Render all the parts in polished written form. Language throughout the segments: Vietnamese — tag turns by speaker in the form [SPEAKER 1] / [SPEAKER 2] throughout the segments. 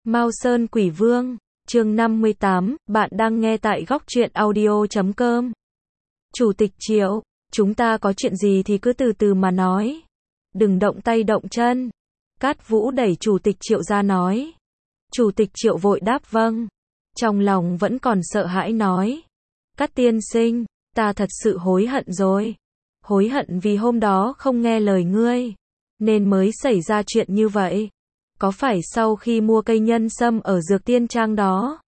[SPEAKER 1] Mao Sơn Quỷ Vương, chương 58, bạn đang nghe tại góc truyện audio.com. Chủ tịch Triệu, chúng ta có chuyện gì thì cứ từ từ mà nói. Đừng động tay động chân. Cát Vũ đẩy Chủ tịch Triệu ra nói. Chủ tịch Triệu vội đáp vâng. Trong lòng vẫn còn sợ hãi nói. Cát tiên sinh, ta thật sự hối hận rồi. Hối hận vì hôm đó không nghe lời ngươi, nên mới xảy ra chuyện như vậy. Có phải sau khi mua cây nhân sâm ở Dược Tiên Trang đó,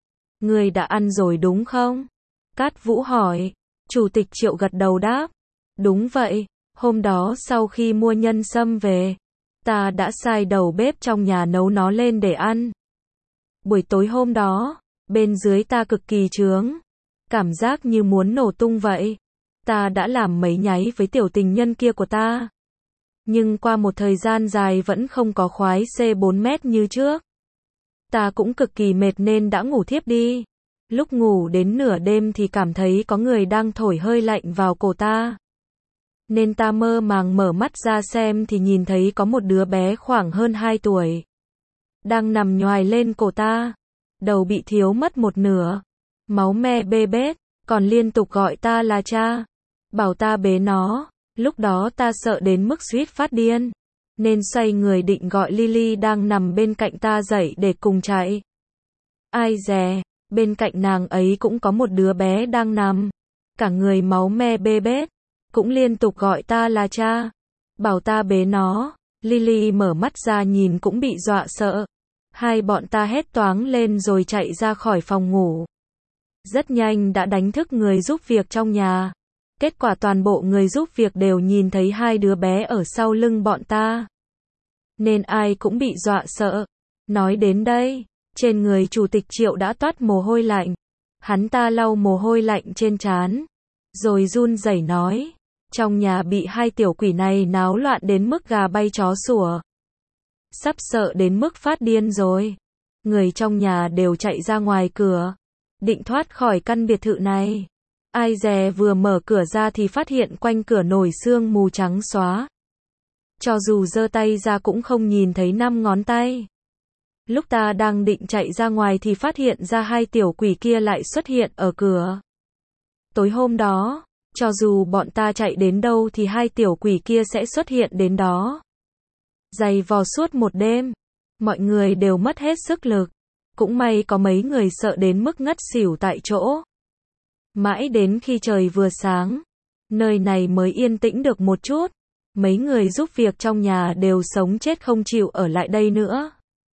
[SPEAKER 1] ngươi đã ăn rồi đúng không? Cát Vũ hỏi. Chủ tịch Triệu gật đầu đáp. Đúng vậy, hôm đó sau khi mua nhân sâm về, ta đã sai đầu bếp trong nhà nấu nó lên để ăn. Buổi tối hôm đó, bên dưới ta cực kỳ chướng, cảm giác như muốn nổ tung vậy. Ta đã làm mấy nháy với tiểu tình nhân kia của ta, nhưng qua một thời gian dài vẫn không có khoái C4 mét như trước. Ta cũng cực kỳ mệt nên đã ngủ thiếp đi. Lúc ngủ đến nửa đêm thì cảm thấy có người đang thổi hơi lạnh vào cổ ta. Nên ta mơ màng mở mắt ra xem thì nhìn thấy có một đứa bé khoảng hơn 2 tuổi. Đang nằm nhoài lên cổ ta. Đầu bị thiếu mất một nửa. Máu me bê bết, còn liên tục gọi ta là cha. Bảo ta bế nó. Lúc đó ta sợ đến mức suýt phát điên, nên xoay người định gọi Lily đang nằm bên cạnh ta dậy để cùng chạy. Ai dè, bên cạnh nàng ấy cũng có một đứa bé đang nằm, cả người máu me bê bết, cũng liên tục gọi ta là cha, bảo ta bế nó. Lily mở mắt ra nhìn cũng bị dọa sợ. Hai bọn ta hét toáng lên rồi chạy ra khỏi phòng ngủ. Rất nhanh đã đánh thức người giúp việc trong nhà. Kết quả toàn bộ người giúp việc đều nhìn thấy hai đứa bé ở sau lưng bọn ta, nên ai cũng bị dọa sợ. Nói đến đây, trên người Chủ tịch Triệu đã toát mồ hôi lạnh. Hắn ta lau mồ hôi lạnh trên trán, rồi run rẩy nói, trong nhà bị hai tiểu quỷ này náo loạn đến mức gà bay chó sủa. Sắp sợ đến mức phát điên rồi. Người trong nhà đều chạy ra ngoài cửa, định thoát khỏi căn biệt thự này. Ai dè vừa mở cửa ra thì phát hiện quanh cửa nổi sương mù trắng xóa. Cho dù giơ tay ra cũng không nhìn thấy 5 ngón tay. Lúc ta đang định chạy ra ngoài thì phát hiện ra hai tiểu quỷ kia lại xuất hiện ở cửa. Tối hôm đó, cho dù bọn ta chạy đến đâu thì hai tiểu quỷ kia sẽ xuất hiện đến đó. Giày vò suốt một đêm, mọi người đều mất hết sức lực. Cũng may có mấy người sợ đến mức ngất xỉu tại chỗ. Mãi đến khi trời vừa sáng, nơi này mới yên tĩnh được một chút. Mấy người giúp việc trong nhà đều sống chết không chịu ở lại đây nữa,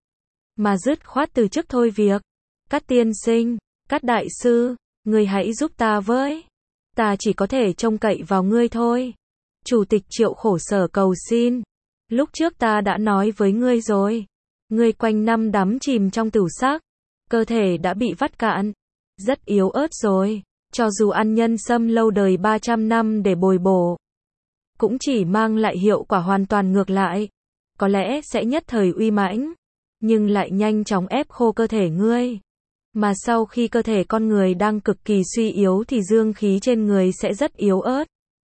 [SPEAKER 1] mà dứt khoát từ chức thôi việc. Cát tiên sinh, Cát đại sư, ngươi hãy giúp ta với. Ta chỉ có thể trông cậy vào ngươi thôi. Chủ tịch Triệu khổ sở cầu xin. Lúc trước ta đã nói với ngươi rồi. Ngươi quanh năm đắm chìm trong tửu sắc, cơ thể đã bị vắt cạn, rất yếu ớt rồi. Cho dù ăn nhân sâm lâu đời 300 năm để bồi bổ, cũng chỉ mang lại hiệu quả hoàn toàn ngược lại. Có lẽ sẽ nhất thời uy mãnh, nhưng lại nhanh chóng ép khô cơ thể ngươi. Mà sau khi cơ thể con người đang cực kỳ suy yếu thì dương khí trên người sẽ rất yếu ớt.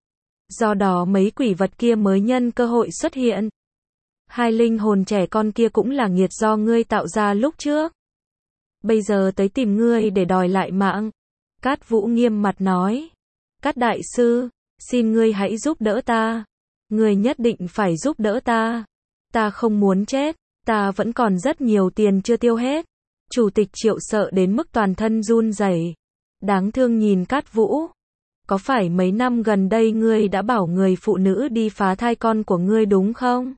[SPEAKER 1] Do đó mấy quỷ vật kia mới nhân cơ hội xuất hiện. Hai linh hồn trẻ con kia cũng là nghiệt do ngươi tạo ra lúc trước. Bây giờ tới tìm ngươi để đòi lại mạng. Cát Vũ nghiêm mặt nói. Cát đại sư, xin ngươi hãy giúp đỡ ta. Ngươi nhất định phải giúp đỡ ta. Ta không muốn chết, ta vẫn còn rất nhiều tiền chưa tiêu hết. Chủ tịch Triệu sợ đến mức toàn thân run rẩy. Đáng thương nhìn Cát Vũ. Có phải mấy năm gần đây ngươi đã bảo người phụ nữ đi phá thai con của ngươi đúng không?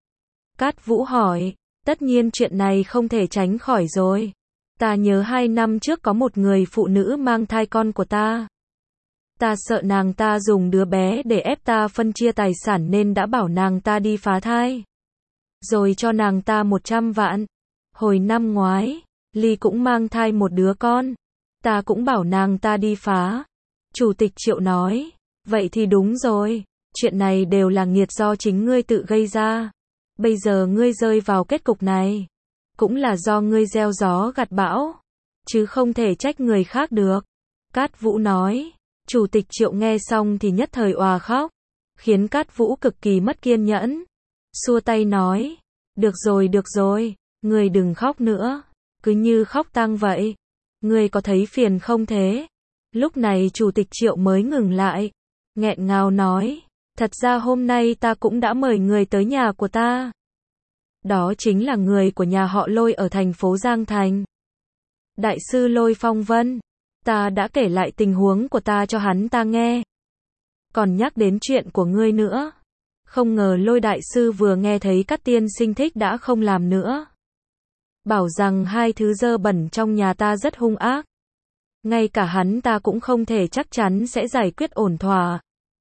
[SPEAKER 1] Cát Vũ hỏi. Tất nhiên chuyện này không thể tránh khỏi rồi. Ta nhớ 2 năm trước có một người phụ nữ mang thai con của ta. Ta sợ nàng ta dùng đứa bé để ép ta phân chia tài sản nên đã bảo nàng ta đi phá thai. Rồi cho nàng ta 100 vạn. Hồi năm ngoái, Ly cũng mang thai một đứa con. Ta cũng bảo nàng ta đi phá. Chủ tịch Triệu nói. Vậy thì đúng rồi. Chuyện này đều là nghiệt do chính ngươi tự gây ra. Bây giờ ngươi rơi vào kết cục này, cũng là do ngươi gieo gió gặt bão, chứ không thể trách người khác được. Cát Vũ nói. Chủ tịch Triệu nghe xong thì nhất thời òa khóc, khiến Cát Vũ cực kỳ mất kiên nhẫn. Xua tay nói. Được rồi, Ngươi đừng khóc nữa, cứ như khóc tang vậy. Ngươi có thấy phiền không thế? Lúc này Chủ tịch Triệu mới ngừng lại, nghẹn ngào nói, thật ra hôm nay ta cũng đã mời người tới nhà của ta. Đó chính là người của nhà họ Lôi ở thành phố Giang Thành. Đại sư Lôi Phong Vân, ta đã kể lại tình huống của ta cho hắn ta nghe. Còn nhắc đến chuyện của ngươi nữa. Không ngờ Lôi đại sư vừa nghe thấy các tiên sinh thích đã không làm nữa. Bảo rằng hai thứ dơ bẩn trong nhà ta rất hung ác. Ngay cả hắn ta cũng không thể chắc chắn sẽ giải quyết ổn thỏa.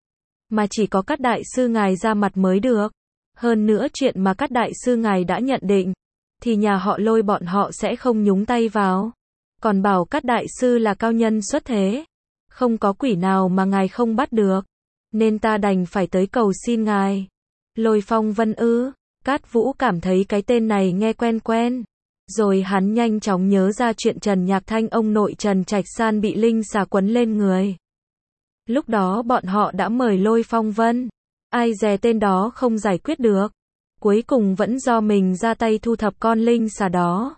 [SPEAKER 1] Mà chỉ có các đại sư ngài ra mặt mới được. Hơn nữa chuyện mà các đại sư ngài đã nhận định, thì nhà họ Lôi bọn họ sẽ không nhúng tay vào. Còn bảo các đại sư là cao nhân xuất thế. Không có quỷ nào mà ngài không bắt được. Nên ta đành phải tới cầu xin ngài. Lôi Phong Vân ư? Cát Vũ cảm thấy cái tên này nghe quen quen. Rồi hắn nhanh chóng nhớ ra chuyện Trần Nhạc Thanh ông nội Trần Trạch San bị linh xà quấn lên người. Lúc đó bọn họ đã mời Lôi Phong Vân. Ai dè tên đó không giải quyết được. Cuối cùng vẫn do mình ra tay thu thập con linh xà đó.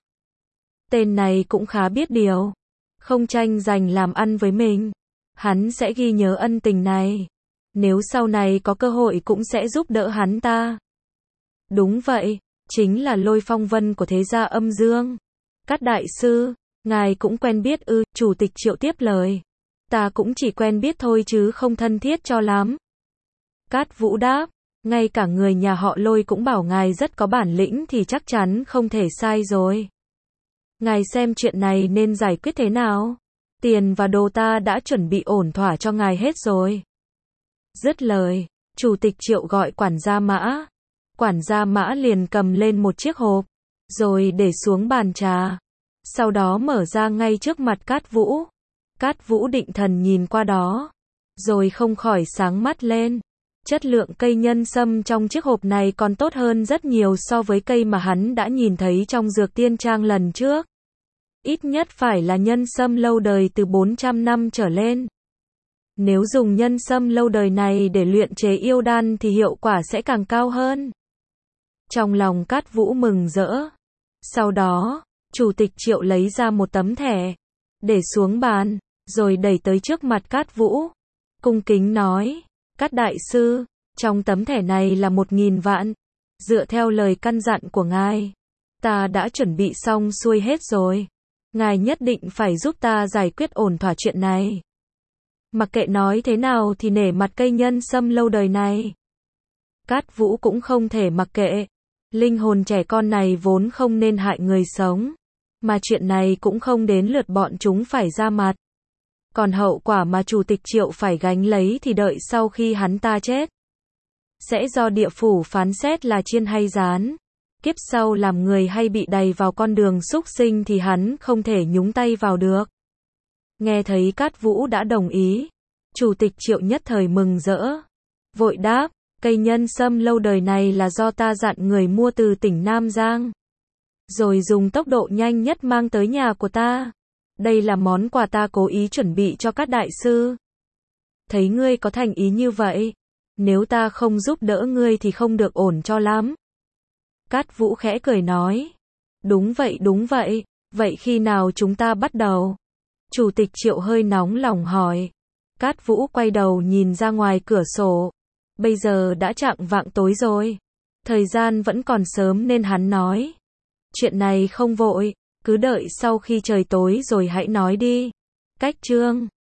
[SPEAKER 1] Tên này cũng khá biết điều. Không tranh giành làm ăn với mình. Hắn sẽ ghi nhớ ân tình này. Nếu sau này có cơ hội cũng sẽ giúp đỡ hắn ta. Đúng vậy, chính là Lôi Phong Vân của thế gia Âm Dương. Các đại sư, ngài cũng quen biết ư? Chủ tịch Triệu tiếp lời. Ta cũng chỉ quen biết thôi chứ không thân thiết cho lắm. Cát Vũ đáp, ngay cả người nhà họ Lôi cũng bảo ngài rất có bản lĩnh thì chắc chắn không thể sai rồi. Ngài xem chuyện này nên giải quyết thế nào? Tiền và đồ ta đã chuẩn bị ổn thỏa cho ngài hết rồi. Dứt lời, Chủ tịch Triệu gọi quản gia Mã. Quản gia Mã liền cầm lên một chiếc hộp, rồi để xuống bàn trà. Sau đó mở ra ngay trước mặt Cát Vũ. Cát Vũ định thần nhìn qua đó, rồi không khỏi sáng mắt lên. Chất lượng cây nhân sâm trong chiếc hộp này còn tốt hơn rất nhiều so với cây mà hắn đã nhìn thấy trong dược tiên trang lần trước. Ít nhất phải là nhân sâm lâu đời từ 400 năm trở lên. Nếu dùng nhân sâm lâu đời này để luyện chế yêu đan thì hiệu quả sẽ càng cao hơn. Trong lòng Cát Vũ mừng rỡ. Sau đó, Chủ tịch Triệu lấy ra một tấm thẻ, để xuống bàn, rồi đẩy tới trước mặt Cát Vũ. Cung kính nói, Cát đại sư, trong tấm thẻ này là 1.000 vạn. Dựa theo lời căn dặn của ngài, ta đã chuẩn bị xong xuôi hết rồi. Ngài nhất định phải giúp ta giải quyết ổn thỏa chuyện này. Mặc kệ nói thế nào thì nể mặt cây nhân sâm lâu đời này. Cát Vũ cũng không thể mặc kệ. Linh hồn trẻ con này vốn không nên hại người sống. Mà chuyện này cũng không đến lượt bọn chúng phải ra mặt. Còn hậu quả mà Chủ tịch Triệu phải gánh lấy thì đợi sau khi hắn ta chết. Sẽ do địa phủ phán xét là chiên hay rán. Kiếp sau làm người hay bị đày vào con đường súc sinh thì hắn không thể nhúng tay vào được. Nghe thấy Cát Vũ đã đồng ý, Chủ tịch Triệu nhất thời mừng rỡ. Vội đáp, cây nhân sâm lâu đời này là do ta dặn người mua từ tỉnh Nam Giang. Rồi dùng tốc độ nhanh nhất mang tới nhà của ta. Đây là món quà ta cố ý chuẩn bị cho các đại sư. Thấy ngươi có thành ý như vậy, nếu ta không giúp đỡ ngươi thì không được ổn cho lắm. Cát Vũ khẽ cười nói. Đúng vậy, vậy khi nào chúng ta bắt đầu? Chủ tịch Triệu hơi nóng lòng hỏi. Cát Vũ quay đầu nhìn ra ngoài cửa sổ. Bây giờ đã chạng vạng tối rồi. Thời gian vẫn còn sớm nên hắn nói. Chuyện này không vội, cứ đợi sau khi trời tối rồi hãy nói đi. Cách chương